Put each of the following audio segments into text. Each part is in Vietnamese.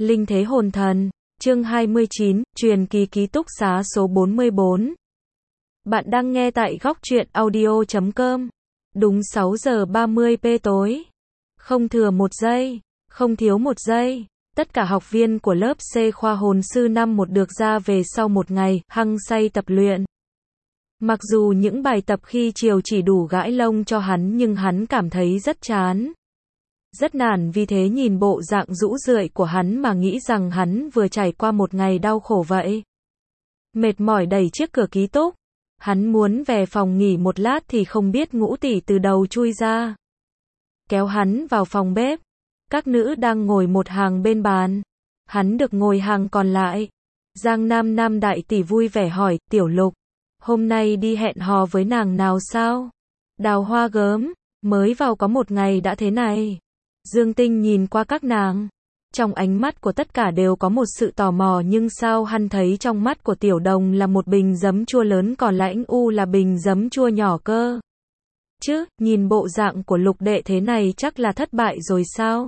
Linh thế hồn thần, chương 29, truyền kỳ ký túc xá số 44. Bạn đang nghe tại góc truyện audio.com. Đúng 6 giờ 30 p tối. Không thừa một giây, không thiếu một giây. Tất cả học viên của lớp C khoa hồn sư năm 1 được ra về sau một ngày, hăng say tập luyện. Mặc dù những bài tập khi chiều chỉ đủ gãi lông cho hắn nhưng hắn cảm thấy rất chán. Rất nản vì thế nhìn bộ dạng rũ rượi của hắn mà nghĩ rằng hắn vừa trải qua một ngày đau khổ vậy. Mệt mỏi đẩy chiếc cửa ký túc. Hắn muốn về phòng nghỉ một lát thì không biết Ngũ tỷ từ đầu chui ra. Kéo hắn vào phòng bếp. Các nữ đang ngồi một hàng bên bàn. Hắn được ngồi hàng còn lại. Giang Nam Nam đại tỷ vui vẻ hỏi, Tiểu Lục, hôm nay đi hẹn hò với nàng nào sao? Đào Hoa gớm, mới vào có một ngày đã thế này. Dương Tinh nhìn qua các nàng. Trong ánh mắt của tất cả đều có một sự tò mò nhưng sao hắn thấy trong mắt của Tiểu Đồng là một bình giấm chua lớn còn Lãnh U là bình giấm chua nhỏ cơ. Chứ, nhìn bộ dạng của Lục đệ thế này chắc là thất bại rồi sao?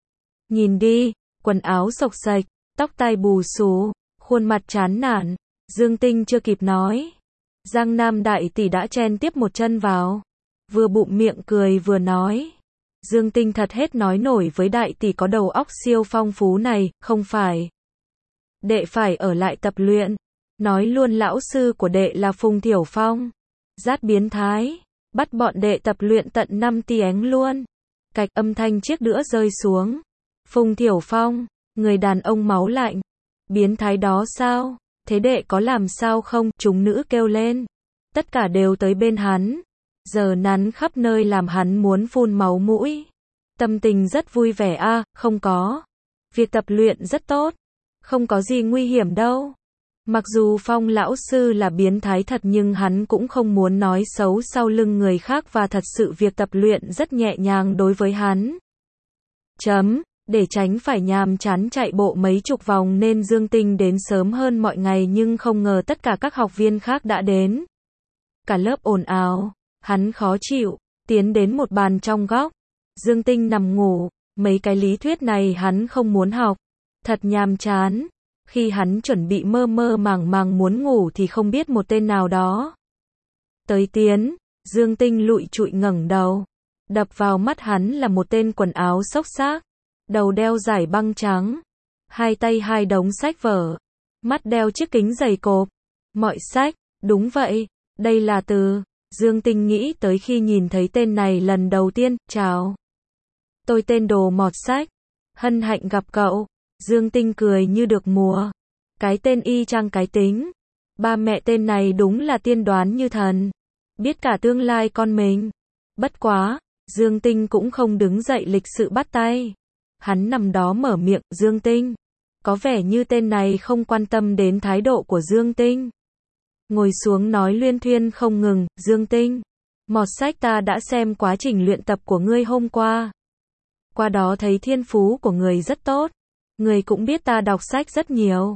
Nhìn đi, quần áo xộc xệch, tóc tai bù xù, khuôn mặt chán nản. Dương Tinh chưa kịp nói. Giang Nam đại tỷ đã chen tiếp một chân vào. Vừa bụng miệng cười vừa nói. Dương Tinh thật hết nói nổi với đại tỷ có đầu óc siêu phong phú này, không phải. Đệ phải ở lại tập luyện. Nói luôn lão sư của đệ là Phùng Thiểu Phong. Rát biến thái. Bắt bọn đệ tập luyện tận 5 tiếng luôn. Cạch âm thanh chiếc đũa rơi xuống. Phùng Thiểu Phong, người đàn ông máu lạnh. Biến thái đó sao? Thế đệ có làm sao không? Chúng nữ kêu lên. Tất cả đều tới bên hắn. Giờ nắn khắp nơi làm hắn muốn phun máu mũi. Tâm tình rất vui vẻ không có. Việc tập luyện rất tốt. Không có gì nguy hiểm đâu. Mặc dù Phong lão sư là biến thái thật nhưng hắn cũng không muốn nói xấu sau lưng người khác và thật sự việc tập luyện rất nhẹ nhàng đối với hắn. Để tránh phải nhàm chán chạy bộ mấy chục vòng nên Dương Tinh đến sớm hơn mọi ngày nhưng không ngờ tất cả các học viên khác đã đến. Cả lớp ồn ào. Hắn khó chịu, tiến đến một bàn trong góc. Dương Tinh nằm ngủ, mấy cái lý thuyết này hắn không muốn học. Thật nhàm chán. Khi hắn chuẩn bị mơ mơ màng màng muốn ngủ thì không biết một tên nào đó tới tiến. Dương Tinh lụi trụi ngẩng đầu. Đập vào mắt hắn là một tên quần áo xốc xác. Đầu đeo dải băng trắng. Hai tay hai đống sách vở. Mắt đeo chiếc kính dày cộp. Mọi sách, đúng vậy, đây là từ. Dương Tinh nghĩ tới khi nhìn thấy tên này lần đầu tiên, chào. Tôi tên Đồ Mọt Sách. Hân hạnh gặp cậu. Dương Tinh cười như được mùa. Cái tên y chang cái tính. Ba mẹ tên này đúng là tiên đoán như thần. Biết cả tương lai con mình. Bất quá, Dương Tinh cũng không đứng dậy lịch sự bắt tay. Hắn nằm đó mở miệng, Dương Tinh. Có vẻ như tên này không quan tâm đến thái độ của Dương Tinh. Ngồi xuống nói luyên thuyên không ngừng, Dương Tinh. Mọt Sách ta đã xem quá trình luyện tập của ngươi hôm qua. Qua đó thấy thiên phú của người rất tốt. Người cũng biết ta đọc sách rất nhiều.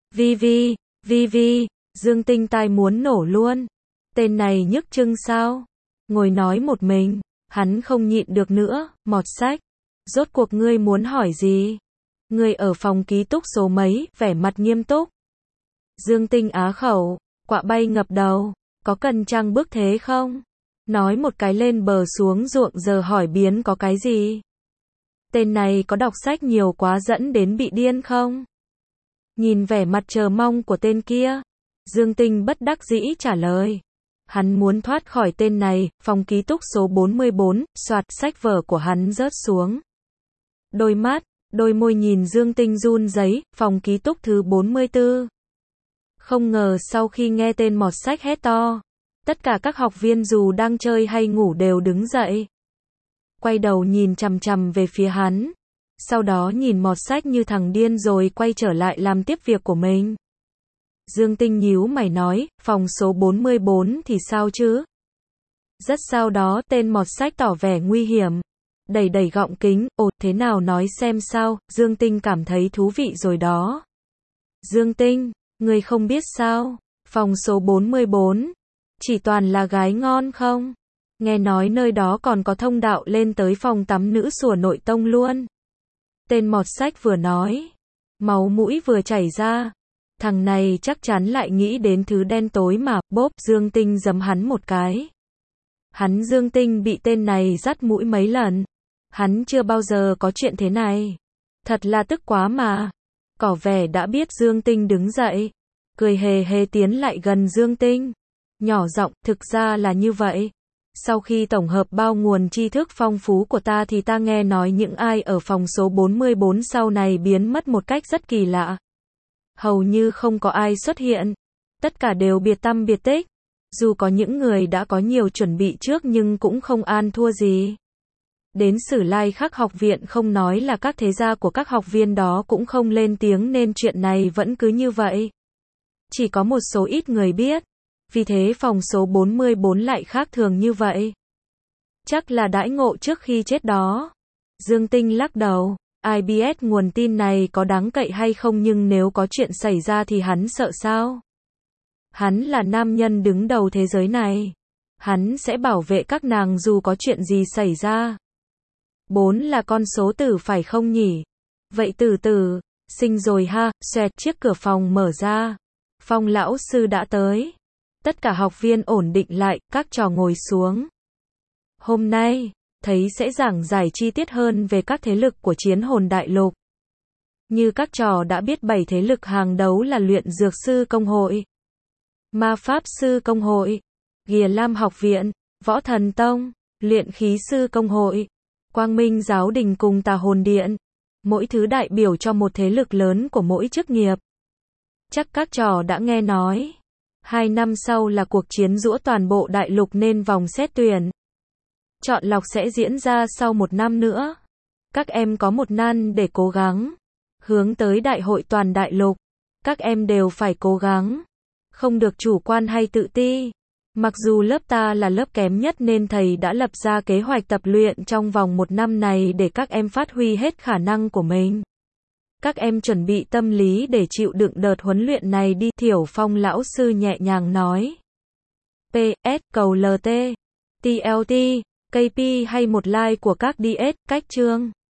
Vi, Dương Tinh tai muốn nổ luôn. Tên này nhức chưng sao? Ngồi nói một mình, hắn không nhịn được nữa, Mọt Sách. Rốt cuộc ngươi muốn hỏi gì? Ngươi ở phòng ký túc số mấy, vẻ mặt nghiêm túc. Dương Tinh á khẩu. Quạ bay ngập đầu, có cần chăng bước thế không? Nói một cái lên bờ xuống ruộng giờ hỏi biến có cái gì? Tên này có đọc sách nhiều quá dẫn đến bị điên không? Nhìn vẻ mặt chờ mong của tên kia, Dương Tinh bất đắc dĩ trả lời. Hắn muốn thoát khỏi tên này, phòng ký túc số 44, soạt sách vở của hắn rớt xuống. Đôi mắt, đôi môi nhìn Dương Tinh run rẩy, phòng ký túc thứ 44. Không ngờ sau khi nghe tên Mọt Sách hét to, tất cả các học viên dù đang chơi hay ngủ đều đứng dậy. Quay đầu nhìn chằm chằm về phía hắn. Sau đó nhìn Mọt Sách như thằng điên rồi quay trở lại làm tiếp việc của mình. Dương Tinh nhíu mày nói, phòng số 44 thì sao chứ? Rất sau đó tên Mọt Sách tỏ vẻ nguy hiểm. Đẩy gọng kính, thế nào nói xem sao, Dương Tinh cảm thấy thú vị rồi đó. Dương Tinh. Người không biết sao, phòng số 44, chỉ toàn là gái ngon không? Nghe nói nơi đó còn có thông đạo lên tới phòng tắm nữ sủa nội tông luôn. Tên Mọt Sách vừa nói, Máu mũi vừa chảy ra. Thằng này chắc chắn lại nghĩ đến thứ đen tối mà, bốp, Dương Tinh giấm hắn một cái. Hắn Dương Tinh bị tên này dắt mũi mấy lần. Hắn chưa bao giờ có chuyện thế này. Thật là tức quá mà. Cỏ vẻ đã biết Dương Tinh đứng dậy. Cười hề hề tiến lại gần Dương Tinh. Nhỏ giọng, thực ra là như vậy. Sau khi tổng hợp bao nguồn tri thức phong phú của ta thì ta nghe nói những ai ở phòng số 44 sau này biến mất một cách rất kỳ lạ. Hầu như không có ai xuất hiện. Tất cả đều biệt tăm biệt tích. Dù có những người đã có nhiều chuẩn bị trước nhưng cũng không an thua gì. Đến Sử Lai Khắc học viện không nói là các thế gia của các học viên đó cũng không lên tiếng nên chuyện này vẫn cứ như vậy. Chỉ có một số ít người biết. Vì thế phòng số 44 lại khác thường như vậy. Chắc là đãi ngộ trước khi chết đó. Dương Tinh lắc đầu. Ai biết nguồn tin này có đáng cậy hay không, nhưng nếu có chuyện xảy ra thì hắn sợ sao? Hắn là nam nhân đứng đầu thế giới này. Hắn sẽ bảo vệ các nàng dù có chuyện gì xảy ra. 4 là con số tử phải không nhỉ? Vậy từ từ, sinh rồi ha, xoẹt, chiếc cửa phòng mở ra. Phong lão sư đã tới. Tất cả học viên ổn định lại, các trò ngồi xuống. Hôm nay, thấy sẽ giảng giải chi tiết hơn về các thế lực của Chiến Hồn Đại Lục. Như các trò đã biết 7 thế lực hàng đầu là Luyện Dược Sư Công Hội, Ma Pháp Sư Công Hội, Ghìa Lam Học Viện, Võ Thần Tông, Luyện Khí Sư Công Hội, Quang Minh Giáo Đình cùng Tà Hồn Điện. Mỗi thứ đại biểu cho một thế lực lớn của mỗi chức nghiệp. Chắc các trò đã nghe nói. 2 năm sau là cuộc chiến giũa toàn bộ đại lục nên vòng xét tuyển chọn lọc sẽ diễn ra sau 1 năm nữa. Các em có 1 năm để cố gắng. Hướng tới đại hội toàn đại lục. Các em đều phải cố gắng. Không được chủ quan hay tự ti. Mặc dù lớp ta là lớp kém nhất nên thầy đã lập ra kế hoạch tập luyện trong vòng 1 năm này để các em phát huy hết khả năng của mình. Các em chuẩn bị tâm lý để chịu đựng đợt huấn luyện này đi, Thiểu Phong lão sư nhẹ nhàng nói. PS, cầu LT, TLT, KP hay một like của các DS, cách chương.